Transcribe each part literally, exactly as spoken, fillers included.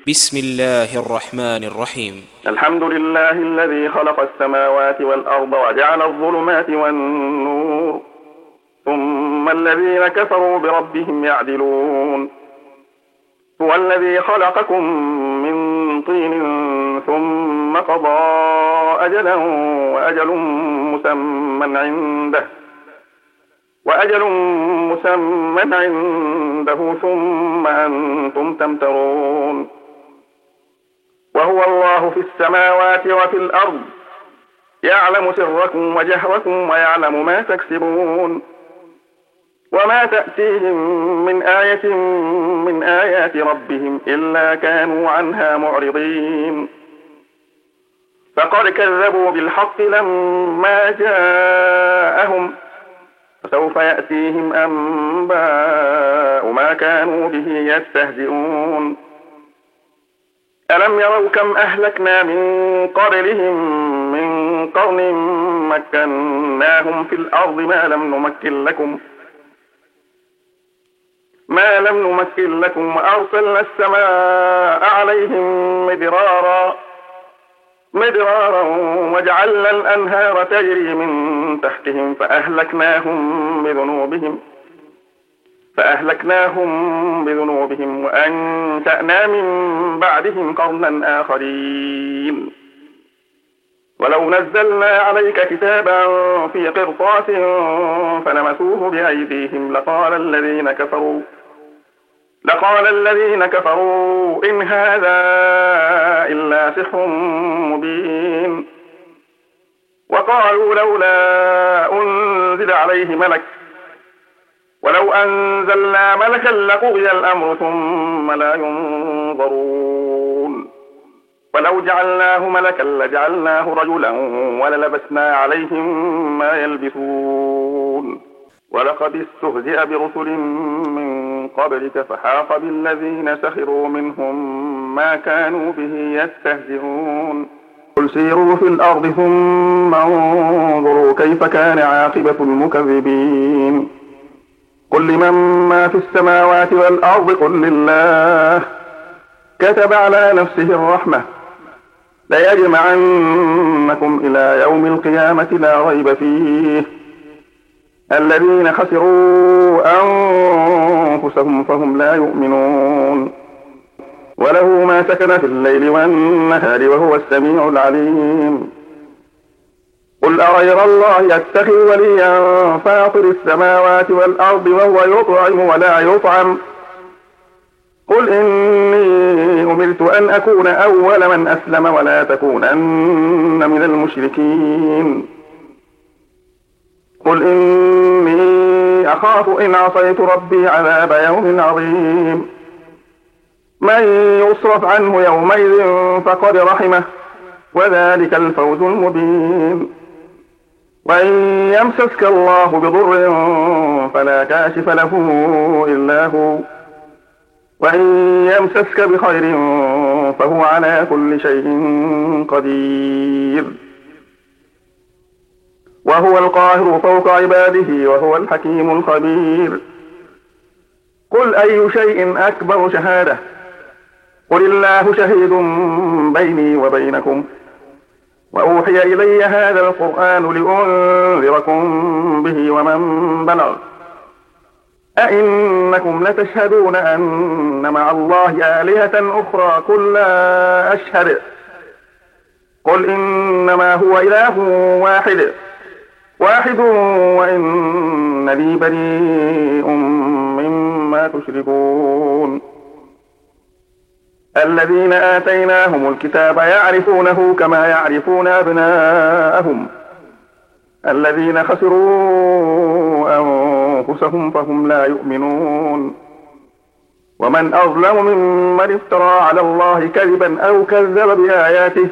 بسم الله الرحمن الرحيم. الحمد لله الذي خلق السماوات والأرض وجعل الظلمات والنور ثم الذين كفروا بربهم يعدلون. هو الذي خلقكم من طين ثم قضى أجلا وأجل مسمى عنده وأجل مسمى عنده ثم أنتم تمترون. وهو الله في السماوات وفي الأرض يعلم سركم وجهركم ويعلم ما تكسبون. وما تأتيهم من آية من آيات ربهم إلا كانوا عنها معرضين. فقد كذبوا بالحق لما جاءهم فسوف يأتيهم أنباء ما كانوا به يستهزئون. ألم يروا كم أهلكنا من قبلهم من قرن مكناهم في الأرض ما لم نمكن لكم ما لم نمكن لكم وأرسلنا السماء عليهم مدرارا مدرارا وجعلنا الأنهار تجري من تحتهم فأهلكناهم بذنوبهم فأهلكناهم بذنوبهم وأنشأنا من بعدهم قرنا آخرين. ولو نزلنا عليك كتابا في قرطاس فلمسوه بأيديهم لقال الذين كفروا لقال الذين كفروا إن هذا إلا سحر مبين. وقالوا لولا أنزل عليه ملك ولو أنزلنا ملكا لقضي الأمر ثم لا ينظرون. ولو جعلناه ملكا لجعلناه رجلا وللبسنا عليهم ما يلبسون. ولقد استهزئ برسل من قبلك فحاق بالذين سخروا منهم ما كانوا به يستهزئون. قل سيروا في الأرض ثم انظروا كيف كان عاقبة المكذبين. قل لمن ما في السماوات والأرض قل لله كتب على نفسه الرحمة ليجمعنكم إلى يوم القيامة لا ريب فيه. الذين خسروا أنفسهم فهم لا يؤمنون. وله ما سكن في الليل والنهار وهو السميع العليم. قل أغير الله يتخذ وليا فاطر السماوات والأرض وهو يطعم ولا يطعم. قل إني أمرت أن أكون أول من أسلم ولا تكونن من المشركين. قل إني أخاف إن عصيت ربي عذاب يوم عظيم. من يصرف عنه يومئذ فقد رحمه وذلك الفوز المبين. وإن يمسسك الله بضر فلا كاشف له إلا هو وإن يمسسك بخير فهو على كل شيء قدير. وهو القاهر فوق عباده وهو الحكيم الخبير. قل أي شيء أكبر شهادة قل الله شهيد بيني وبينكم وأوحي إلي هذا القرآن لأنذركم به ومن بلغ. أئنكم لتشهدون أن مع الله آلهة أخرى قل لا أشهد قل إنما هو إله واحد واحد وإنني بريء مما تشركون. الذين آتيناهم الكتاب يعرفونه كما يعرفون أبناءهم الذين خسروا أنفسهم فهم لا يؤمنون. ومن أظلم ممن افترى على الله كذبا أو كذب بآياته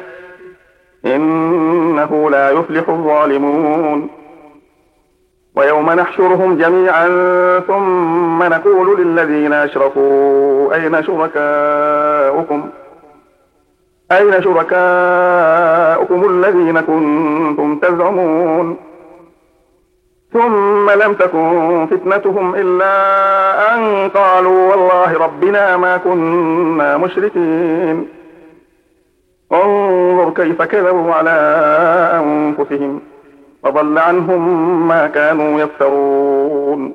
إنه لا يفلح الظالمون. ويوم نحشرهم جميعا ثم نقول للذين أشركوا أين شركاؤكم أين شركاؤكم الذين كنتم تزعمون ثم لم تكن فتنتهم إلا أن قالوا والله ربنا ما كنا مشركين. انظر كيف كذبوا على أنفسهم وضل عنهم ما كانوا يفترون.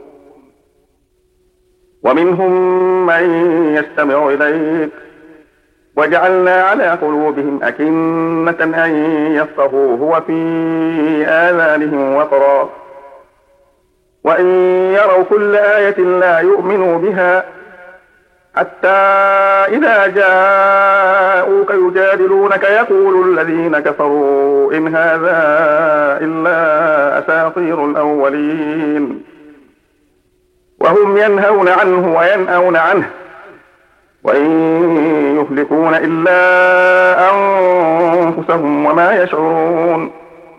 ومنهم من يستمع إليك وجعلنا على قلوبهم أكنة أن يفقهوه وفي آذانهم وقرا وإن يروا كل آية لا يؤمنوا بها حتى إذا جاءوك يجادلونك يقول الذين كفروا إن هذا إلا أساطير الأولين وهم ينهون عنه وينأون عنه وإن يهلكون إلا أنفسهم وما يشعرون.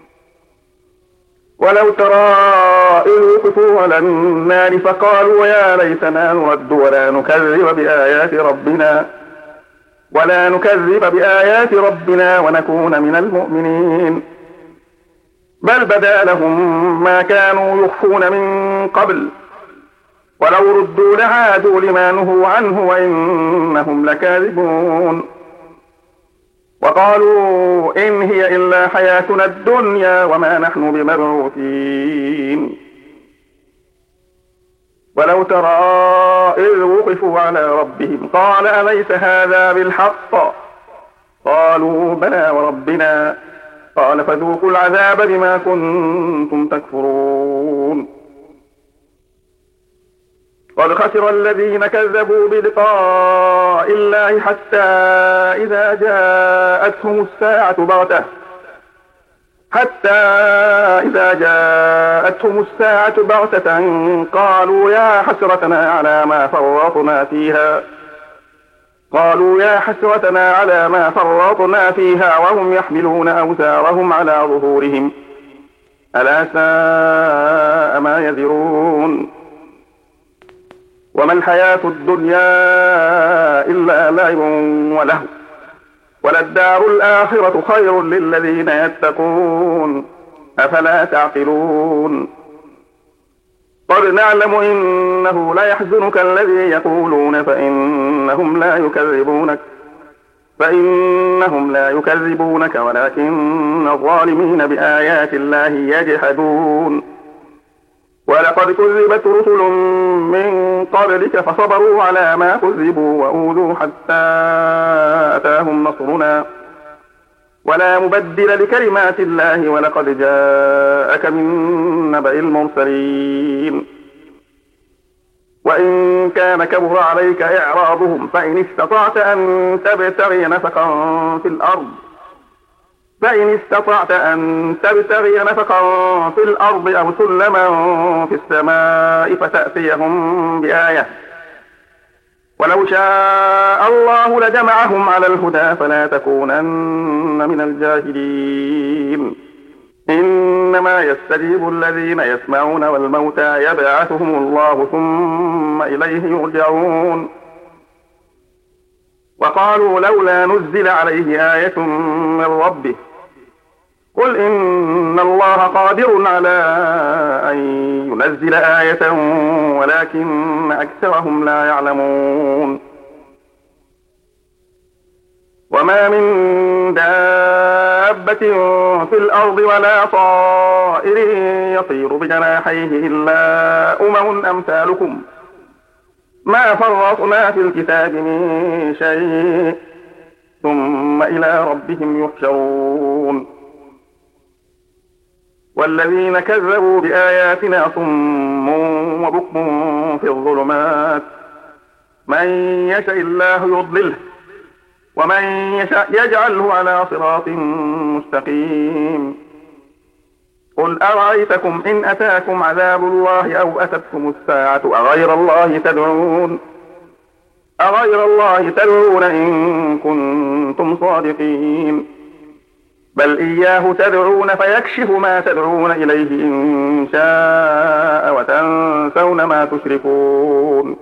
ولو ترى إذ وقفوا على النار فقالوا يا ليتنا نرد ولا نكذب بآيات ربنا ولا نكذب بآيات ربنا ونكون من المؤمنين بل بدا لهم ما كانوا يخفون من قبل ولو ردوا لعادوا لما نهوا عنه وإنهم لكاذبون. وقالوا إن هي إلا حياتنا الدنيا وما نحن بمبعوثين. ولو ترى إذ وقفوا على ربهم قال أليس هذا بالحق قالوا بلى وربنا قال فذوقوا العذاب بما كنتم تكفرون. قد خسر الذين كذبوا بلقاء الله حتى إذا جاءتهم الساعة بغتة حتى إذا جاءتهم الساعة بغتة قالوا يا حسرتنا على ما فرطنا فيها قالوا يا حسرتنا على ما فرطنا فيها وهم يحملون أوزارهم على ظهورهم ألا ساء ما يذرون. وما الحياة الدنيا إلا لعب ولهو وللدار الآخرة خير للذين يتقون أفلا تعقلون. قد نعلم إنه ليحزنك الذي يقولون فإنهم لا يكذبونك فإنهم لا يكذبونك ولكن الظالمين بآيات الله يجحدون. ولقد كذبت رسل من قبلك فصبروا على ما كذبوا وأوذوا حتى أتاهم نصرنا ولا مبدل لكلمات الله ولقد جاءك من نبأ المرسلين. وإن كان كبر عليك إعراضهم فإن استطعت أن تبتغي نفقا في الأرض فإن استطعت أن تبتغي نفقا في الأرض أو سلما في السماء فتأتيهم بآية ولو شاء الله لجمعهم على الهدى فلا تكونن من الجاهلين. إنما يستجيب الذين يسمعون والموتى يبعثهم الله ثم إليه يرجعون. وقالوا لولا نزل عليه آية من ربه قل إن الله قادر على أن ينزل آية ولكن أكثرهم لا يعلمون. وما من دابة في الأرض ولا طائر يطير بجناحيه إلا أمم أمثالكم ما فرطنا في الكتاب من شيء ثم إلى ربهم يحشرون. والذين كذبوا بآياتنا صم وبكم في الظلمات من يشاء الله يضلله ومن يشاء يجعله على صراط مستقيم. قل أرأيتكم إن أتاكم عذاب الله أو أتتكم الساعة أغير الله تدعون أغير الله تدعون إن كنتم صادقين بل إياه تدعون فيكشف ما تدعون إليه إن شاء وتنسون ما تشركون.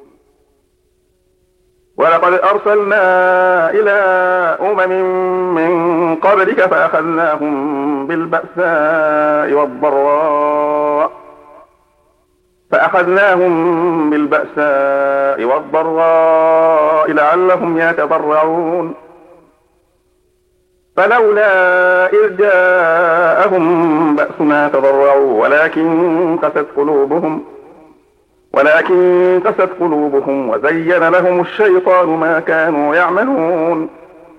ولقد أرسلنا إلى أمم من قبلك فأخذناهم بالبأساء والضراء فأخذناهم بالبأساء والضراء لعلهم يتضرعون فلولا إذ جاءهم بأسنا تضرعوا ولكن قست قلوبهم ولكن قست قلوبهم وزين لهم الشيطان ما كانوا يعملون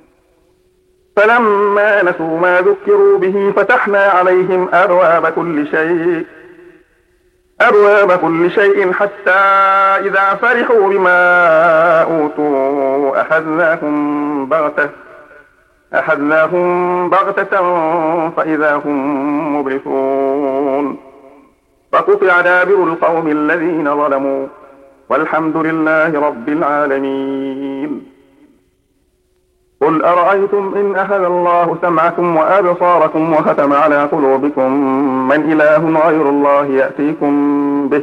فلما نسوا ما ذكروا به فتحنا عليهم أبواب كل شيء أبواب كل شيء حتى إذا فرحوا بما أوتوا أخذناهم بغتة أخذناهم بغتة فإذا هم مبلسون فقطع دابر القوم الذين ظلموا والحمد لله رب العالمين قل أرأيتم إن أخذ الله سمعكم وأبصاركم وختم على قلوبكم من إله غير الله يأتيكم به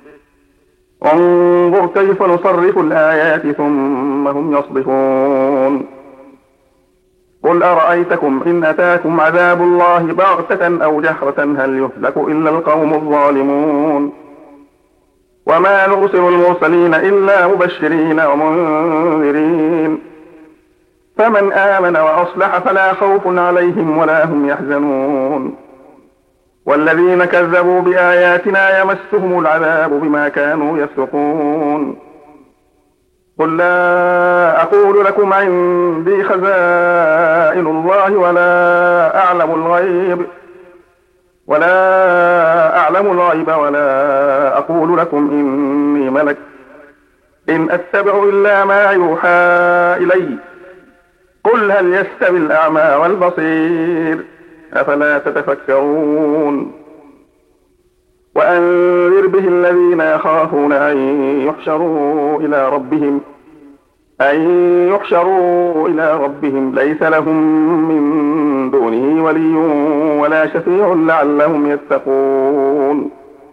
انظر كيف نصرف الآيات ثم هم يصدفون قل أرأيتكم إن أتاكم عذاب الله بغتة أو جهرة هل يهلك إلا القوم الظالمون وما نرسل المرسلين إلا مبشرين ومنذرين فمن آمن وأصلح فلا خوف عليهم ولا هم يحزنون والذين كذبوا بآياتنا يمسهم العذاب بما كانوا يفسقون قل لا أقول لكم عندي خزائن الله ولا أعلم الغيب ولا أعلم الغيب ولا أقول لكم إني ملك إن أتبع إلا ما يوحى إلي قل هل يستوي الأعمى والبصير أفلا تتفكرون وأنذر به الذين يخافون أن يحشروا إلى ربهم أن يحشروا إلى ربهم ليس لهم من دونه ولي ولا شفيع لعلهم يتقون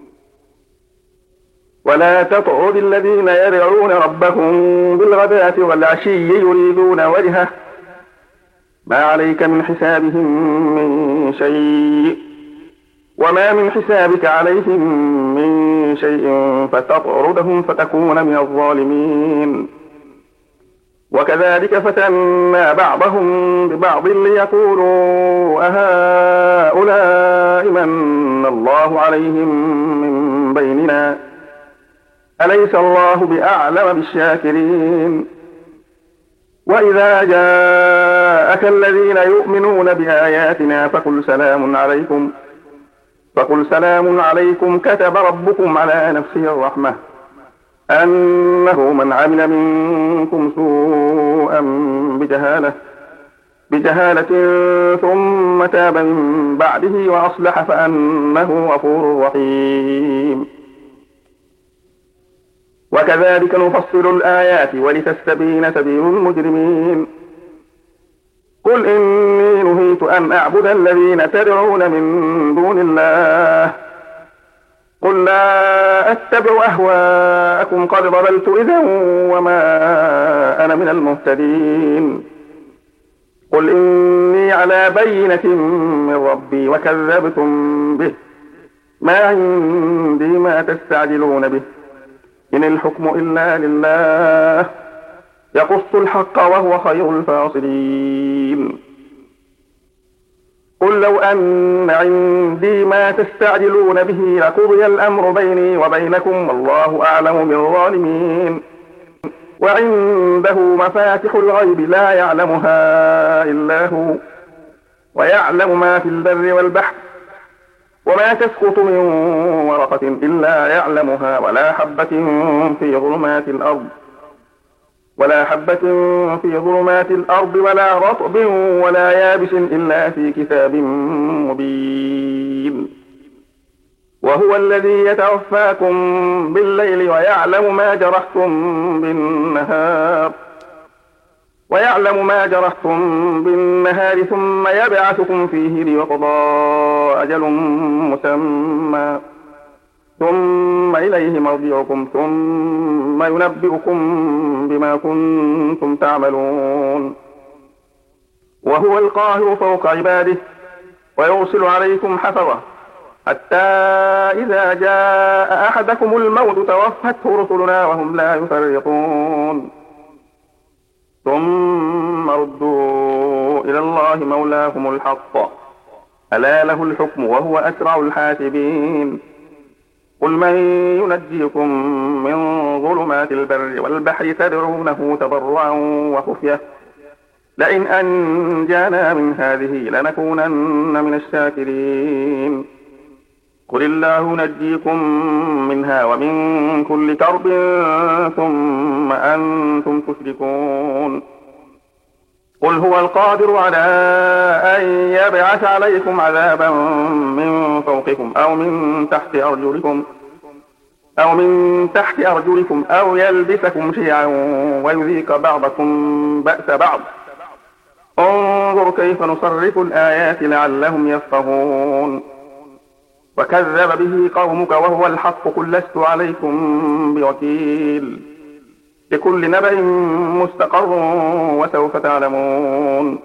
ولا تطعد الذين يدعون ربهم بالغداة والعشي يريدون وجهه ما عليك من حسابهم من شيء وما من حسابك عليهم من شيء فتطردهم فتكون من الظالمين وكذلك فتنا بعضهم ببعض ليقولوا أهؤلاء من الله عليهم من بيننا أليس الله بأعلم بالشاكرين وإذا جاءك الذين يؤمنون بآياتنا فقل سلام عليكم فقل سلام عليكم كتب ربكم على نفسه الرحمة أنه من عمل منكم سوءا بجهالة بجهالة ثم تاب من بعده وأصلح فأنه غفور رحيم وكذلك نفصل الآيات ولتستبين سبيل المجرمين قل إني نهيت أن أعبد الذين تدعون من دون الله قل لا أتبع أهواءكم قد ضللت إذا وما أنا من المهتدين قل إني على بينة من ربي وكذبتم به ما عندي ما تستعجلون به إن الحكم إلا لله يقص الحق وهو خير الفاصلين قل لو أن عندي ما تستعجلون به لقضي الأمر بيني وبينكم والله أعلم بالظالمين وعنده مفاتح الغيب لا يعلمها إلا هو ويعلم ما في البر والبحر وما تسقط من ورقة إلا يعلمها ولا حبة في ظلمات الأرض ولا حبة في ظلمات الأرض ولا رطب ولا يابس إلا في كتاب مبين وهو الذي يتوفاكم بالليل ويعلم ما جرحتم بالنهار ويعلم ما جرحتم بالنهار ثم يبعثكم فيه ليقضى أجل مسمى ثم إليه مرجعكم ثم ينبئكم بما كنتم تعملون وهو القاهر فوق عباده ويرسل عليكم حفظة حتى إذا جاء أحدكم الموت توفته رسلنا وهم لا يفرطون ثم ردوا إلى الله مولاهم الحق ألا له الحكم وهو أسرع الحاسبين قل من ينجيكم من ظلمات البر والبحر تدعونه تضرعا وخفية لئن أنجانا من هذه لنكونن من الشاكرين قل الله ينجيكم منها ومن كل كرب ثم أنتم تشركون قل هو القادر على أن يبعث عليكم عذابا من فوقكم أو من تحت أرجلكم أو من تحت أرجلكم أو يلبسكم شيعا ويذيق بعضكم بأس بعض انظر كيف نصرف الآيات لعلهم يفقهون وكذب به قومك وهو الحق قل لست عليكم بوكيل لكل نبأ مستقر وسوف تعلمون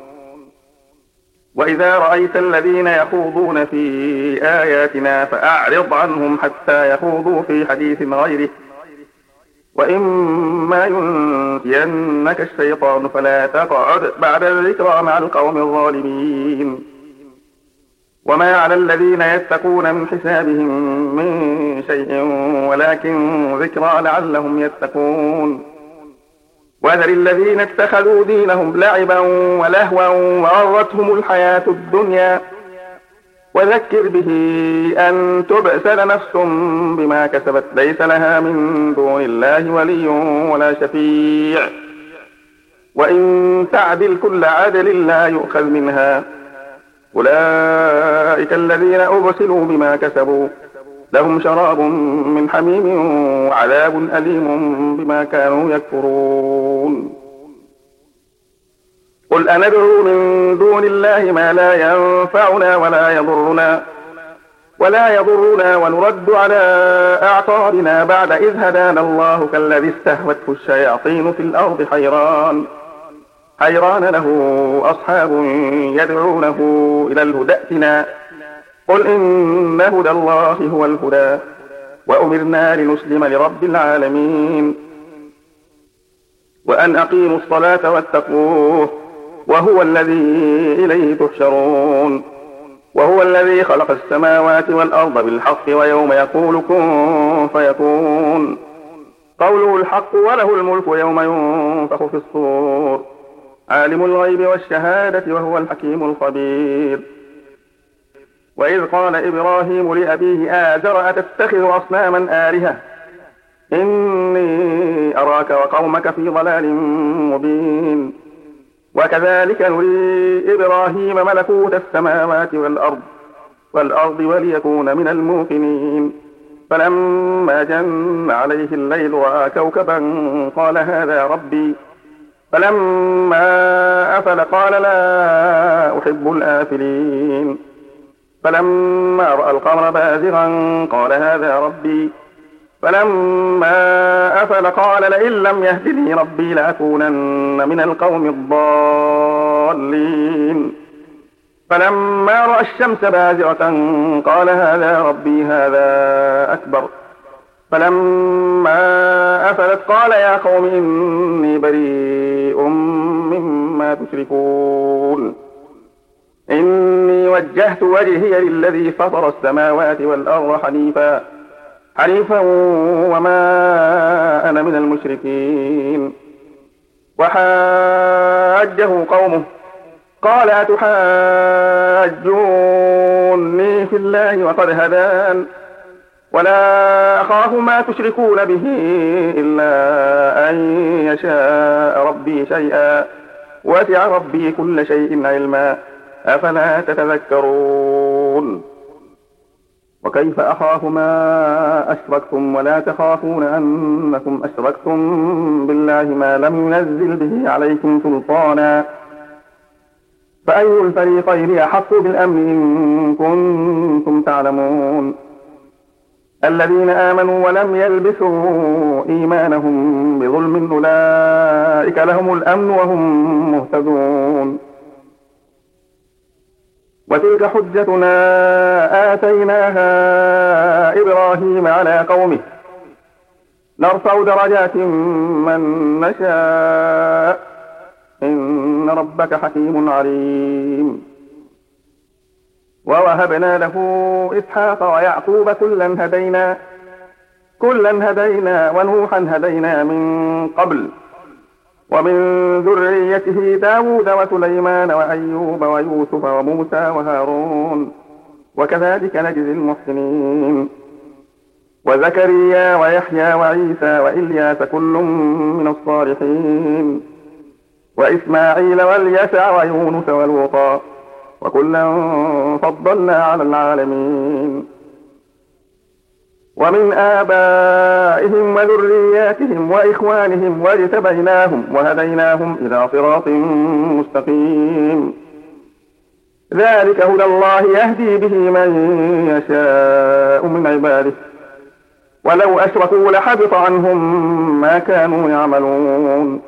وإذا رأيت الذين يخوضون في آياتنا فأعرض عنهم حتى يخوضوا في حديث غيره وإما ينسينك الشيطان فلا تقعد بعد الذكرى مع القوم الظالمين وما على الذين يتقون من حسابهم من شيء ولكن ذكرى لعلهم يتقون وذر الذين اتخذوا دينهم لعبا ولهوا وغرتهم الحياة الدنيا وذكر به أن تبسل نفس بما كسبت ليس لها من دون الله ولي ولا شفيع وإن تعدل كل عدل لا يؤخذ منها أولئك الذين أبسلوا بما كسبوا لهم شراب من حميم وعذاب أليم بما كانوا يكفرون قل أندعو من دون الله ما لا ينفعنا ولا يضرنا ولا يضرنا ونرد على أعقابنا بعد إذ هدانا الله كالذي استهوته الشياطين في الأرض حيران حيران له أصحاب يدعونه إلى الهدى ائتنا قل إن هدى الله هو الهدى وأمرنا لنسلم لرب العالمين وأن أقيموا الصلاة واتقوه وهو الذي إليه تحشرون وهو الذي خلق السماوات والأرض بالحق ويوم يقول كن فيكون قوله الحق وله الملك يوم ينفخ في الصور عالم الغيب والشهادة وهو الحكيم الخبير وإذ قال إبراهيم لأبيه آزر أتتخذ أصناما آلهة إني أراك وقومك في ضلال مبين وكذلك نري إبراهيم ملكوت السماوات والأرض والأرض وليكون من الموقنين فلما جن عليه الليل رأى كوكبا قال هذا ربي فلما أفل قال لا أحب الآفلين فلما رأى القمر بازغا قال هذا ربي فلما أفل قال لئن لم يهدني ربي لأكونن من القوم الضالين فلما رأى الشمس بازغة قال هذا ربي هذا أكبر فلما أفلت قال يا قوم إني بريء مما تشركون إني وجهت وجهي للذي فطر السماوات والأرض حنيفا حنيفا وما أنا من المشركين وحاجه قومه قال أتحاجوني في الله وقد هدان ولا أخاف ما تشركون به إلا أن يشاء ربي شيئا وسع ربي كل شيء علما أفلا تتذكرون وكيف أخاف ما أشركتم ولا تخافون أنكم أشركتم بالله ما لم ينزل به عليكم سلطانا فأي الفريقين أحق بالأمن إن كنتم تعلمون الذين آمنوا ولم يلبسوا إيمانهم بظلم أولئك لهم الأمن وهم مهتدون وتلك حجتنا آتيناها إبراهيم على قومه نرفع درجات من نشاء إن ربك حكيم عليم. ووهبنا له إسحاق ويعقوب كلا هدينا كلا هدينا ونوحا هدينا من قبل ومن ذريته داود وسليمان وأيوب ويوسف وموسى وهارون وكذلك نجزي المحسنين. وزكريا ويحيى وعيسى وإلياس كل من الصالحين وإسماعيل واليسع ويونس ولوطا وكلا فضلنا على العالمين. ومن آبائهم وذرياتهم وإخوانهم واجتبيناهم وهديناهم إلى صراط مستقيم. ذلك هدى الله يهدي به من يشاء من عباده ولو أشركوا لحبط عنهم ما كانوا يعملون.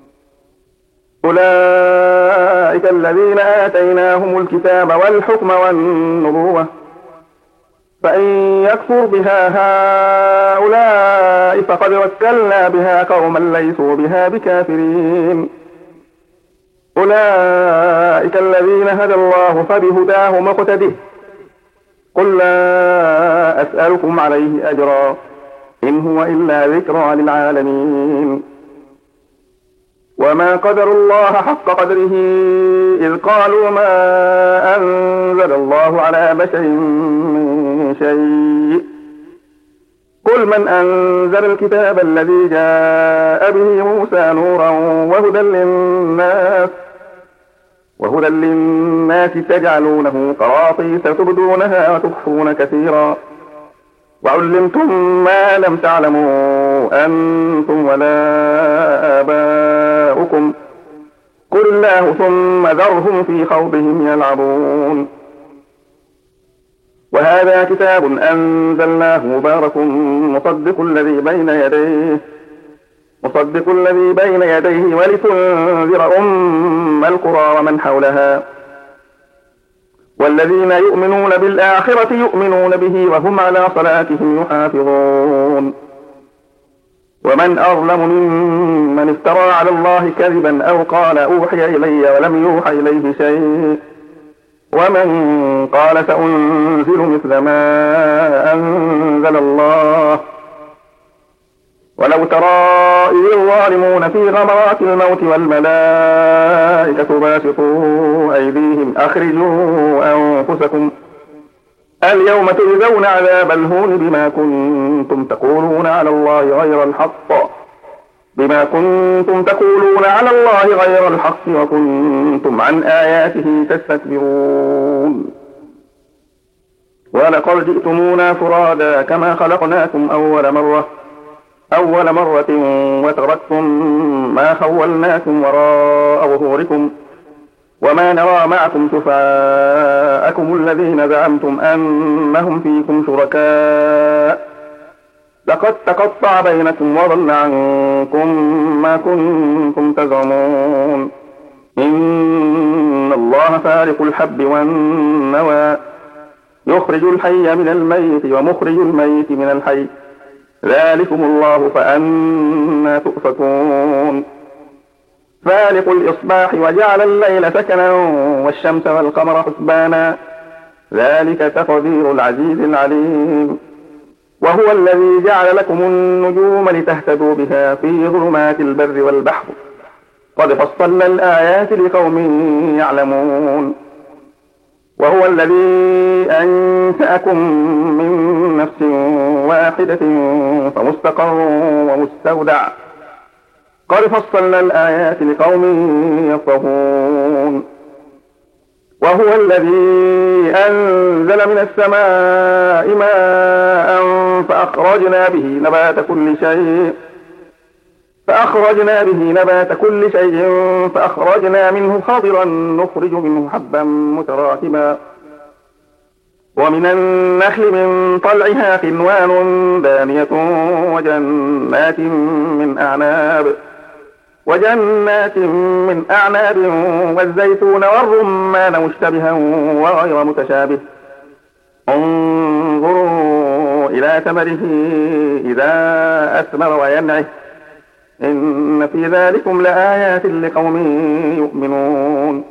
أولئك الذين آتيناهم الكتاب والحكم والنبوة فإن يكفر بها هؤلاء فقد وكلنا بها قوما ليسوا بها بكافرين. أولئك الذين هدى الله فبهداه مقتده قل لا أسألكم عليه أجرا إن هو إلا ذكرى للعالمين. وما قدر الله حق قدره إذ قالوا ما أنزل الله على بشر من شيء قل من أنزل الكتاب الذي جاء به موسى نورا وهدى للناس وهدى للناس تجعلونه قراطيس تبدونها وتخفون كثيرا وعلمتم ما لم تعلموا أنتم ولا آباؤكم قل الله ثم ذرهم في خوضهم يلعبون. وهذا كتاب أنزلناه مبارك مصدق الذي بين يديه مصدق الذي بين يديه ولتنذر أم القرى ومن حولها والذين يؤمنون بالآخرة يؤمنون به وهم على صلاتهم يحافظون. ومن أظلم ممن افترى على الله كذبا أو قال أوحي إلي ولم يوحى إليه شيء ومن قال سأنزل مثل ما أنزل الله ولو ترى إذ الظالمون في غمرات الموت والملائكة باسطوا أيديهم أخرجوا أنفسكم اليوم تجزون عذاب الهون بما كنتم تقولون على الله غير الحق بما كنتم تقولون على الله غير الحق وكنتم عن آياته تستكبرون. ولقد جئتمونا فرادا كما خلقناكم أول مرة أول مرة وتركتم ما خولناكم وراء ظهوركم وما نرى معكم شفعاءكم الذين زعمتم أنهم فيكم شركاء لقد تقطع بينكم وضل عنكم ما كنتم تزعمون. إن الله فارق الحب والنوى يخرج الحي من الميت ومخرج الميت من الحي ذلكم الله فأنى تؤفكون. فالق الإصباح وجعل الليل سكنا والشمس والقمر حسبانا ذلك تقدير العزيز العليم. وهو الذي جعل لكم النجوم لتهتدوا بها في ظلمات البر والبحر قد فصلنا الآيات لقوم يعلمون. وهو الذي أنشأكم من نفس واحدة فمستقر ومستودع قد فصلنا الآيات لقوم يفقهون. وهو الذي أنزل من السماء ماء فأخرجنا به نبات كل شيء فأخرجنا به نبات كل شيء فأخرجنا منه خضرا نخرج منه حبا متراكبا ومن النخل من طلعها قنوان دانية وجنات من أعناب وجنات من أعناب والزيتون والرمان مشتبها وغير متشابه انظروا إلى ثمره إذا أثمر وينعه إن في ذلكم لآيات لقوم يؤمنون.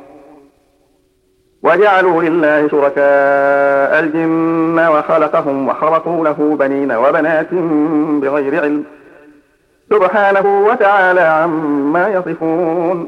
وجعلوا لله شركاء الجن وخلقهم وخرقوا له بنين وبنات بغير علم سبحانه وتعالى عما يصفون.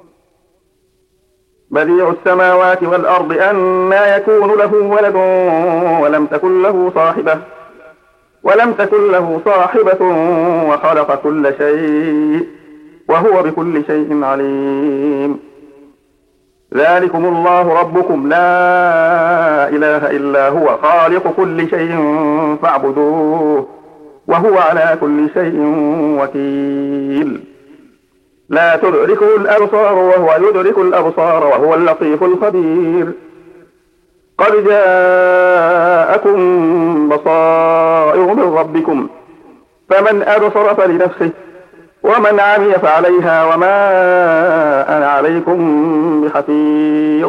بديع السماوات والأرض أنى يكون له ولد ولم تكن له صاحبة ولم تكن له صاحبة وخلق كل شيء وهو بكل شيء عليم. ذلكم الله ربكم لا إله إلا هو خالق كل شيء فاعبدوه وهو على كل شيء وكيل. لا تدركه الأبصار وهو يدرك الأبصار وهو اللطيف الخبير. قد جاءكم بصائر من ربكم فمن أبصر فلنفسه ومن عمي فعليها وما أنا عليكم بحفيظ.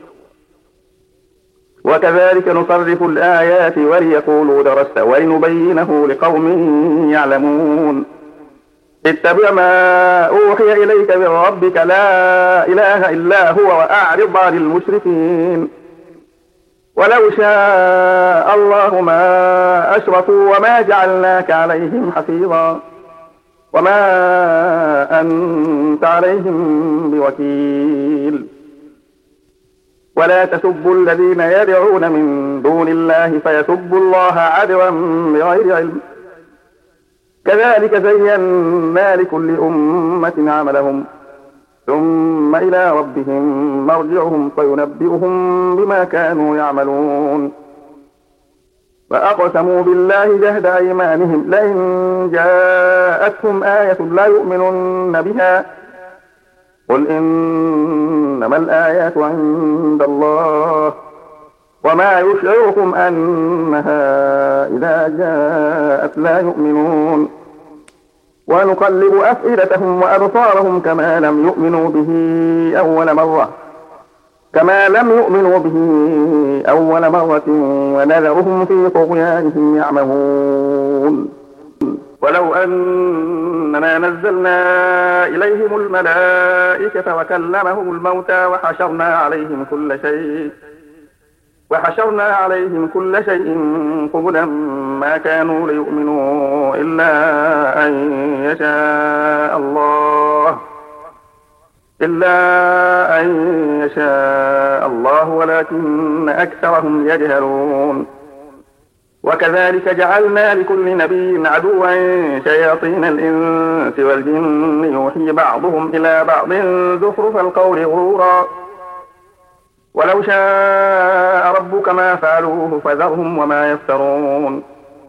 وكذلك نصرف الآيات وليقولوا درست ولنبينه لقوم يعلمون. اتبع ما أوحي إليك من ربك لا إله إلا هو وأعرض عن المشركين. ولو شاء الله ما أشركوا وما جعلناك عليهم حفيظا وما أنت عليهم بوكيل. ولا تسبوا الذين يدعون من دون الله فيسبوا الله عدوا بغير علم كذلك زينا لكل أمة عملهم ثم إلى ربهم مرجعهم فينبئهم بما كانوا يعملون. فأقسموا بالله جهد أيمانهم لئن جاءتهم آية لا يؤمنن بها قل إنما الآيات عند الله وما يشعركم أنها إذا جاءت لا يؤمنون. ونقلب أفئدتهم وأبصارهم كما لم يؤمنوا به أول مرة كما لم يؤمنوا به أول مرة ونذرهم في طغيانهم يعمهون. ولو أننا نزلنا إليهم الملائكة وكلمهم الموتى وحشرنا عليهم كل شيء وحشرنا عليهم كل شيء قبلا ما كانوا ليؤمنوا إلا أن يشاء الله إلا أن يشاء الله ولكن أكثرهم يجهلون. وكذلك جعلنا لكل نبي عدوا شياطين الإنس والجن يوحي بعضهم إلى بعض زخرف القول غرورا ولو شاء ربك ما فعلوه فذرهم وما يفترون.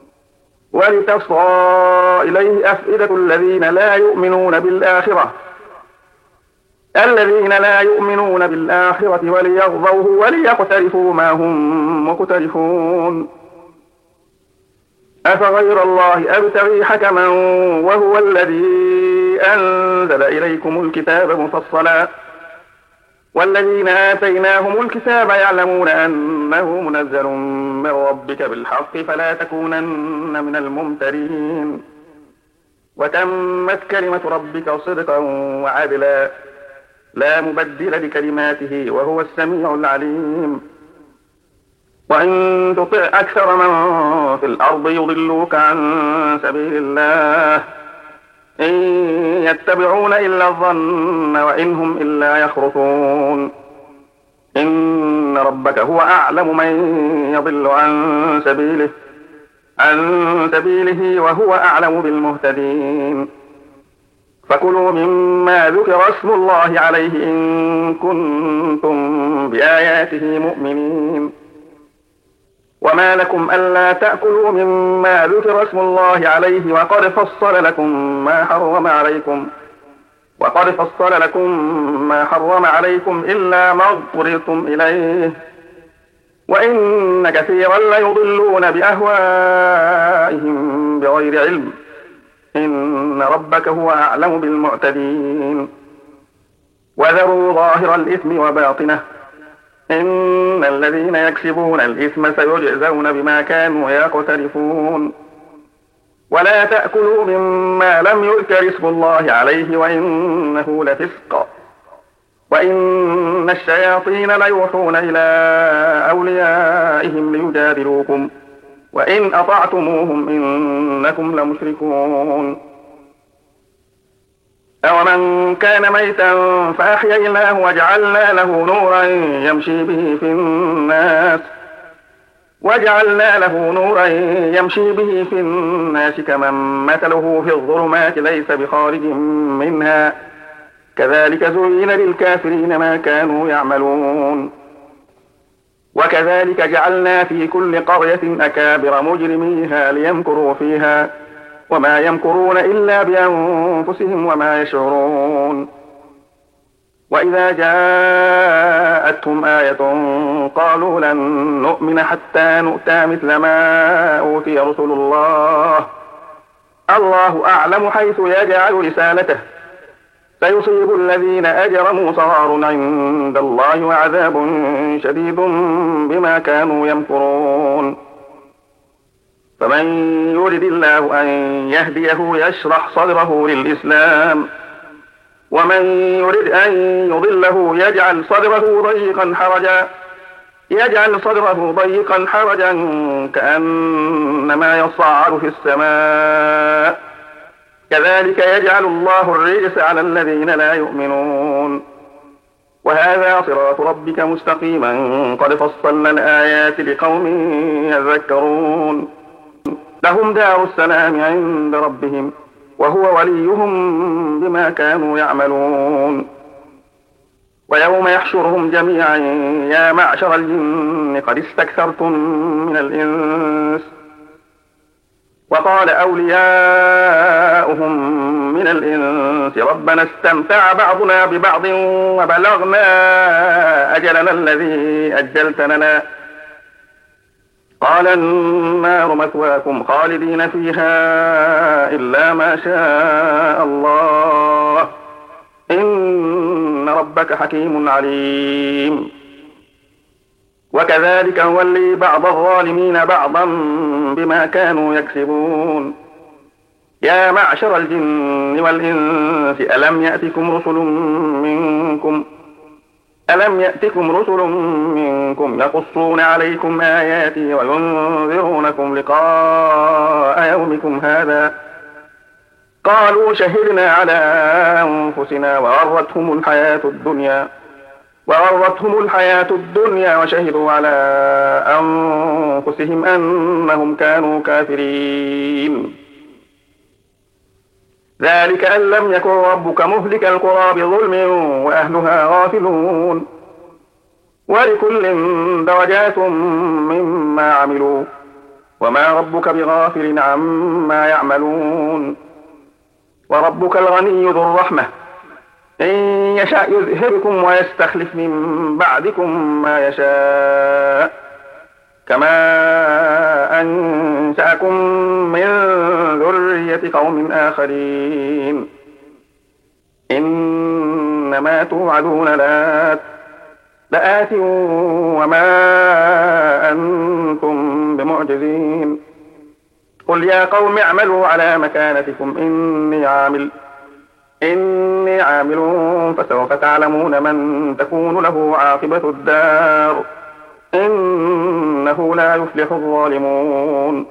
ولتصغى إليه أفئدة الذين لا يؤمنون بالآخرة الذين لا يؤمنون بالآخرة وليرضوه وليقترفوا ما هم مقترفون. أفغير الله أبتغي حكما وهو الذي أنزل إليكم الكتاب مفصلا والذين آتيناهم الكتاب يعلمون أنه منزل من ربك بالحق فلا تكونن من الممترين. وتمت كلمة ربك صدقا وعدلا لا مبدل لكلماته وهو السميع العليم. وإن تطع أكثر من في الأرض يضلوك عن سبيل الله إن يتبعون إلا الظن وإن هم إلا يخرصون. إن ربك هو أعلم من يضل عن سبيله عن سبيله وهو أعلم بالمهتدين. فكلوا مما ذكر اسم الله عليه إن كنتم بآياته مؤمنين. وما لكم ألا تأكلوا مما ذكر اسم الله عليه وقد فصل لكم ما حرم عليكم وقد فصل لكم ما حرم عليكم إلا ما اضطررتم إليه وإن كثيرا ليضلون بأهوائهم بغير علم إن ربك هو أعلم بالمعتدين وذروا ظاهر الإثم وباطنه إن الذين يكسبون الإثم سيجزون بما كانوا يقترفون ولا تأكلوا مما لم يذكر اسم الله عليه وإنه لفسق وإن الشياطين ليوحون إلى أوليائهم ليجادلوكم وإن أطعتموهم إنكم لمشركون أومن كان ميتا فأحييناه وجعلنا له نورا يمشي به في الناس وجعلنا له نورا يمشي به في الناس كمن مثله في الظلمات ليس بخارج منها كذلك زين للكافرين ما كانوا يعملون وكذلك جعلنا في كل قرية أكابر مجرميها ليمكروا فيها وما يمكرون إلا بأنفسهم وما يشعرون وإذا جاءتهم آية قالوا لن نؤمن حتى نؤتى مثل ما أوتي رسل الله الله أعلم حيث يجعل رسالته سيصيب الذين أجرموا صغار عند الله وعذاب شديد بما كانوا يمكرون فمن يرد الله أن يهديه يشرح صدره للإسلام ومن يرد أن يضله يجعل صدره ضيقا حرجا يجعل صدره ضيقا حرجا كأنما يصعد في السماء كذلك يجعل الله الرجس على الذين لا يؤمنون وهذا صراط ربك مستقيما قد فصلنا الآيات لقوم يذكرون لهم دار السلام عند ربهم وهو وليهم بما كانوا يعملون ويوم يحشرهم جميعا يا معشر الجن قد استكثرتم من الإنس وقال أولياؤهم من الإنس ربنا استمتع بعضنا ببعض وبلغنا أجلنا الذي أجلت لنا قال النار مثواكم خالدين فيها إلا ما شاء الله إن ربك حكيم عليم وكذلك نولي بعض الظالمين بعضا بما كانوا يكسبون يا معشر الجن والإنس ألم يأتكم رسل منكم ألم يأتكم رسل منكم يقصون عليكم آياتي وينذرونكم لقاء يومكم هذا قالوا شهدنا على أنفسنا وغرتهم الحياة الدنيا وغرتهم الحياة الدنيا وشهدوا على أنفسهم أنهم كانوا كافرين ذلك أن لم يكن ربك مهلك القرى بظلم وأهلها غافلون ولكل درجات مما عملوا وما ربك بغافل عما يعملون وربك الغني ذو الرحمة إن يشاء يذهبكم ويستخلف من بعدكم ما يشاء كما أنشأكم من ذرية قوم آخرين إنما توعدون لآت لآت وما أنتم بمعجزين قل يا قوم اعملوا على مكانتكم إني عامل إني عامل فسوف تعلمون من تكون له عاقبة الدار إنه لا يفلح الظالمون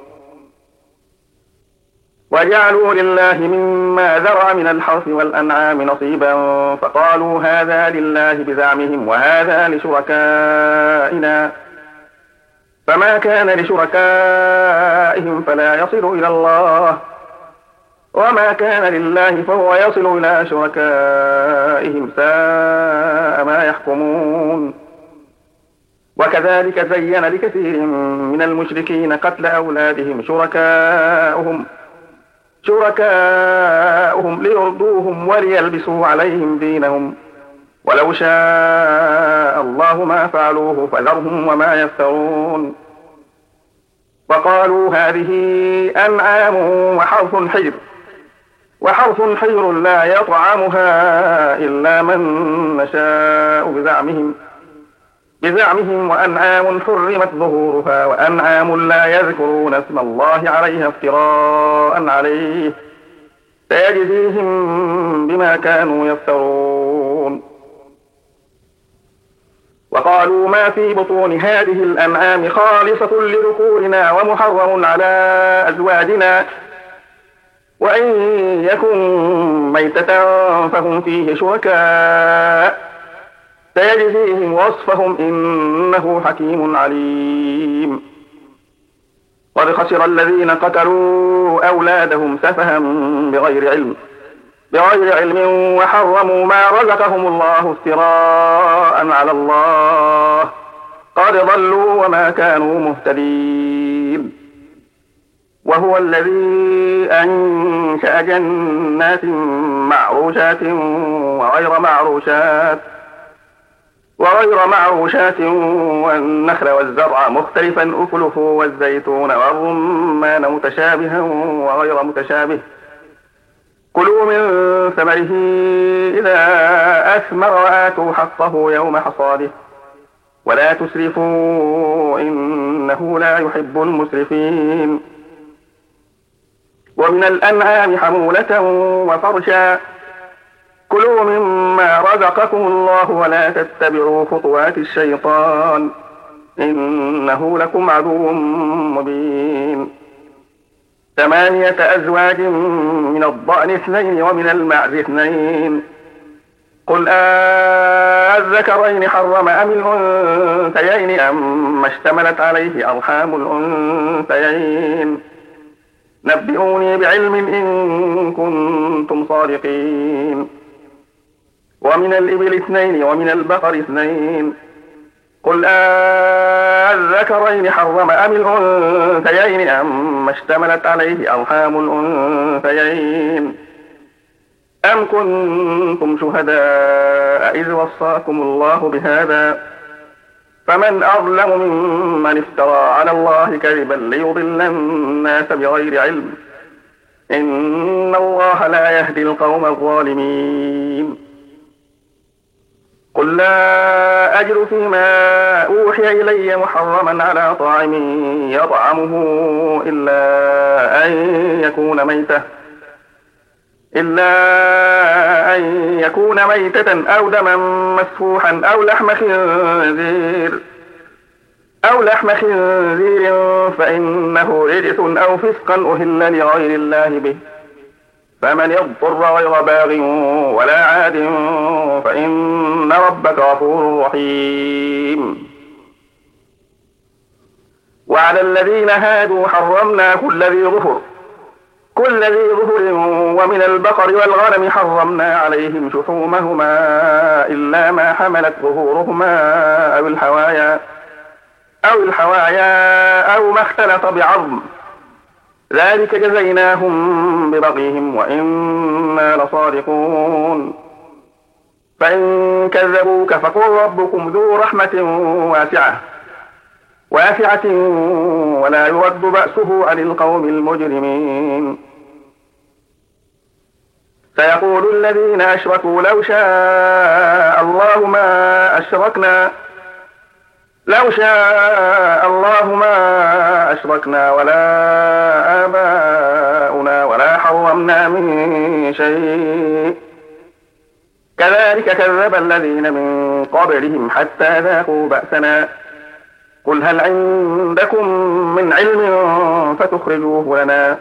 وجعلوا لله مما ذرأ من الحرث والأنعام نصيبا فقالوا هذا لله بزعمهم وهذا لشركائنا فما كان لشركائهم فلا يصل إلى الله وما كان لله فهو يصل إلى شركائهم ساء ما يحكمون وكذلك زين لكثير من المشركين قتل أولادهم شركاؤهم شركاؤهم ليرضوهم وليلبسوا عليهم دينهم ولو شاء الله ما فعلوه فذرهم وما يفترون وقالوا هذه أنعام وحرث حجر وحرث حجر لا يطعمها إلا من نشاء بزعمهم بزعمهم وأنعام حرمت ظهورها وأنعام لا يذكرون اسم الله عليها افتراء عليه سيجزيهم بما كانوا يفترون. وقالوا ما في بطون هذه الأنعام خالصة لذكورنا ومحرم على أزواجنا وإن يكن ميتة فهم فيه شركاء سيجزيهم وصفهم إنه حكيم عليم. قد خسر الذين قتلوا أولادهم سفها بغير علم بغير علم وحرموا ما رزقهم الله افتراء على الله قد ضلوا وما كانوا مهتدين. وهو الذي أنشأ جنات معروشات وغير معروشات وغير معروشات والنخل والزرع مختلفا أكله والزيتون والرمان متشابها وغير متشابه كلوا من ثمره إذا أثمر وآتوا حقه يوم حصاده ولا تسرفوا إنه لا يحب المسرفين. ومن الأنعام حمولة وفرشا كلوا مما رزقكم الله ولا تتبعوا خطوات الشيطان إنه لكم عدو مبين. ثمانية أزواج من الضأن اثنين ومن المعز اثنين قل أذكرين حرم أم الأنثيين أم اشتملت عليه أرحام الأنثيين نبئوني بعلم إن كنتم صادقين. ومن الإبل اثنين ومن البقر اثنين قل أذكرين حرم أم الأنثيين أم اشتملت عليه أرحام الأنثيين أم كنتم شهداء إذ وصاكم الله بهذا فمن أظلم ممن افترى على الله كذبا ليضل الناس بغير علم إن الله لا يهدي القوم الظالمين. قل لا أجد فيما أوحي إلي محرما على طاعم يطعمه إلا أن يكون ميتة إلا أن يكون ميتة أو دما مسفوحا أو لحم خنزير أو لحم خنزير فإنه رجس أو فسقا أهل لغير الله به فمن يضطر غير باغ ولا عاد فإن ربك غفور رحيم. وعلى الذين هادوا حرمنا كل ذي ظفر كل ذي ظفر ومن البقر والغنم حرمنا عليهم شحومهما إلا ما حملت ظهورهما أو الحوايا أو الحوايا أو ما اختلط بعظم ذلك جزيناهم ببغيهم وإنا لصادقون. فإن كذبوك فقل ربكم ذو رحمة واسعة واسعة ولا يرد بأسه عن القوم المجرمين. سيقول الذين أشركوا لو شاء الله ما أشركنا لو شاء الله ما أشركنا ولا آباؤنا ولا حرمنا من شيء كذلك كذب الذين من قبلهم حتى ذاقوا بأسنا قل هل عندكم من علم فتخرجوه لنا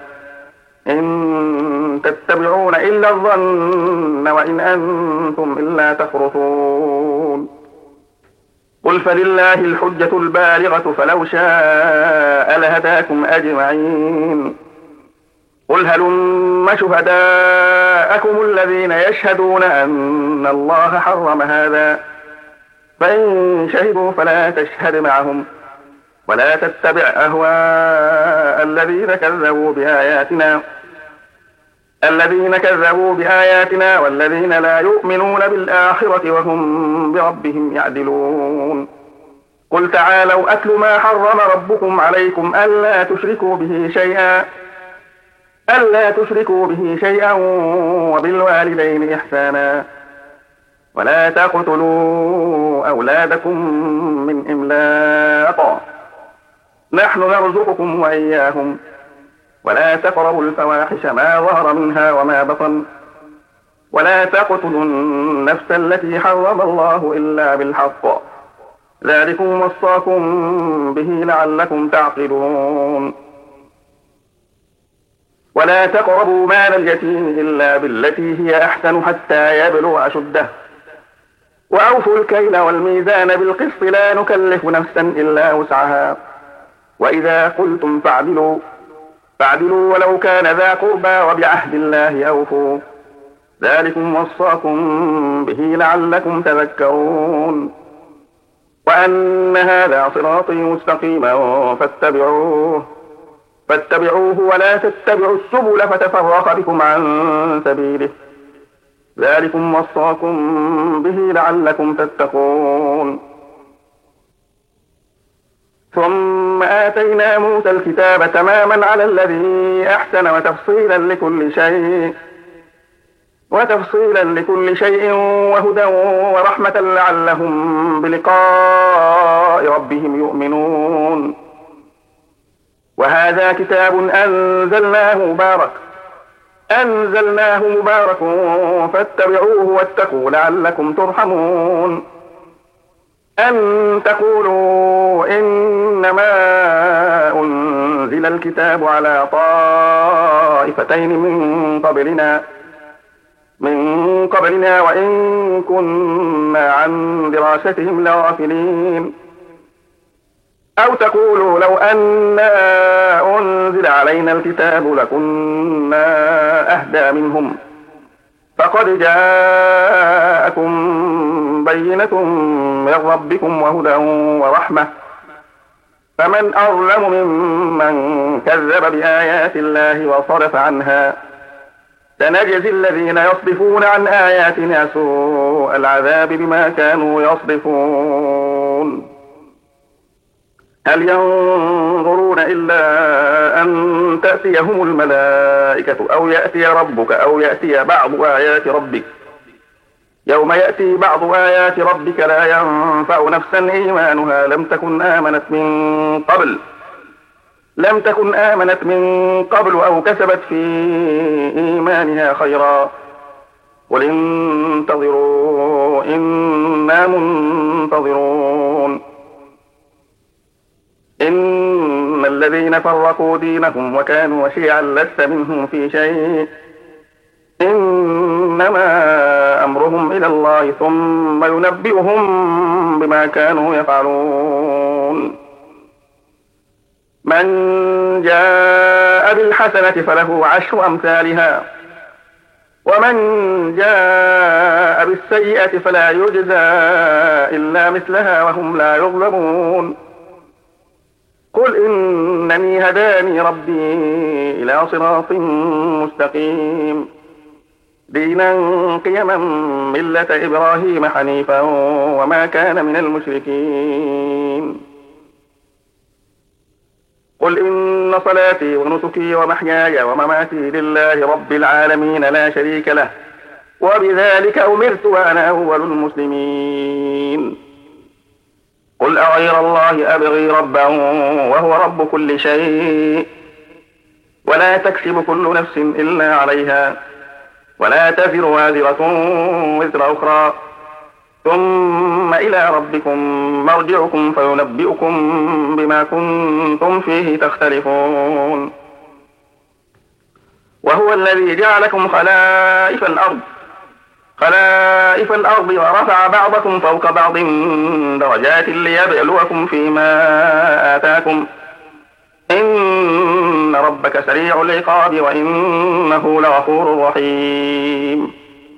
إن تتبعون إلا الظن وإن أنتم إلا تخرصون. قل فلله الحجة البالغة فلو شاء لهداكم أجمعين. قل هلم شهداءكم الذين يشهدون أن الله حرم هذا فإن شهدوا فلا تشهد معهم ولا تتبع أهواء الذين كذبوا بآياتنا الذين كذبوا بآياتنا والذين لا يؤمنون بالآخرة وهم بربهم يعدلون. قل تعالوا أتل ما حرم ربكم عليكم ألا تشركوا به شيئا ألا تشركوا به شيئا وبالوالدين إحسانا ولا تقتلوا أولادكم من إملاق نحن نرزقكم وإياهم ولا تقربوا الفواحش ما ظهر منها وما بطن ولا تقتلوا النفس التي حرم الله إلا بالحق ذلكم وصاكم به لعلكم تعقلون ولا تقربوا مال اليتيم إلا بالتي هي أحسن حتى يبلغ أشده وأوفوا الكيل والميزان بالقسط لا نكلف نفسا إلا وسعها وإذا قلتم فاعدلوا فاعدلوا ولو كان ذا قربى وبعهد الله أوفوا ذلكم وصاكم به لعلكم تذكرون وأن هذا صراطي مستقيما فاتبعوه فاتبعوه ولا تتبعوا السبل فتفرق بكم عن سبيله ذلكم وصاكم به لعلكم تتقون ثم آتينا موسى الكتاب تماما على الذي أحسن وتفصيلا لكل شيء وتفصيلا لكل شيء وهدى ورحمة لعلهم بلقاء ربهم يؤمنون وهذا كتاب أنزلناه مبارك أنزلناه مبارك فاتبعوه واتقوا لعلكم ترحمون أن تقولوا إنما أنزل الكتاب على طائفتين من قبلنا من قبلنا وإن كنا عن دراستهم لغافلين أو تقولوا لو أنا أنزل علينا الكتاب لكنا أهدى منهم فقد جاءكم بينة من ربكم وهدى ورحمة فمن أظلم ممن كذب بآيات الله وصرف عنها سنجزي الذين يصدفون عن آياتنا سوء العذاب بما كانوا يصدفون هل ينظرون إلا أن تأتيهم الملائكة أو يأتي ربك أو يأتي بعض آيات ربك يوم يأتي بعض آيات ربك لا ينفع نفسا إيمانها لم تكن آمنت من قبل لم تكن آمنت من قبل أو كسبت في إيمانها خيرا قل انتظروا إنا منتظرون إن الذين فرقوا دينهم وكانوا شيعا لست منهم في شيء إنما أمرهم إلى الله ثم ينبئهم بما كانوا يفعلون من جاء بالحسنة فله عشر أمثالها ومن جاء بالسيئة فلا يجزى إلا مثلها وهم لا يظلمون قل إنني هداني ربي إلى صراط مستقيم دينا قيما ملة إبراهيم حنيفا وما كان من المشركين قل إن صلاتي ونسكي ومحياي ومماتي لله رب العالمين لا شريك له وبذلك أمرت وأنا أول المسلمين قل أغير الله أبغي ربا وهو رب كل شيء ولا تكسب كل نفس إلا عليها ولا تزر وازرة وزر أخرى ثم إلى ربكم مرجعكم فينبئكم بما كنتم فيه تختلفون وهو الذي جعلكم خلائف الأرض خلائف الأرض ورفع بعضكم فوق بعض درجات ليبلوكم فيما آتاكم إن ربك سريع العقاب وإنه لغفور رحيم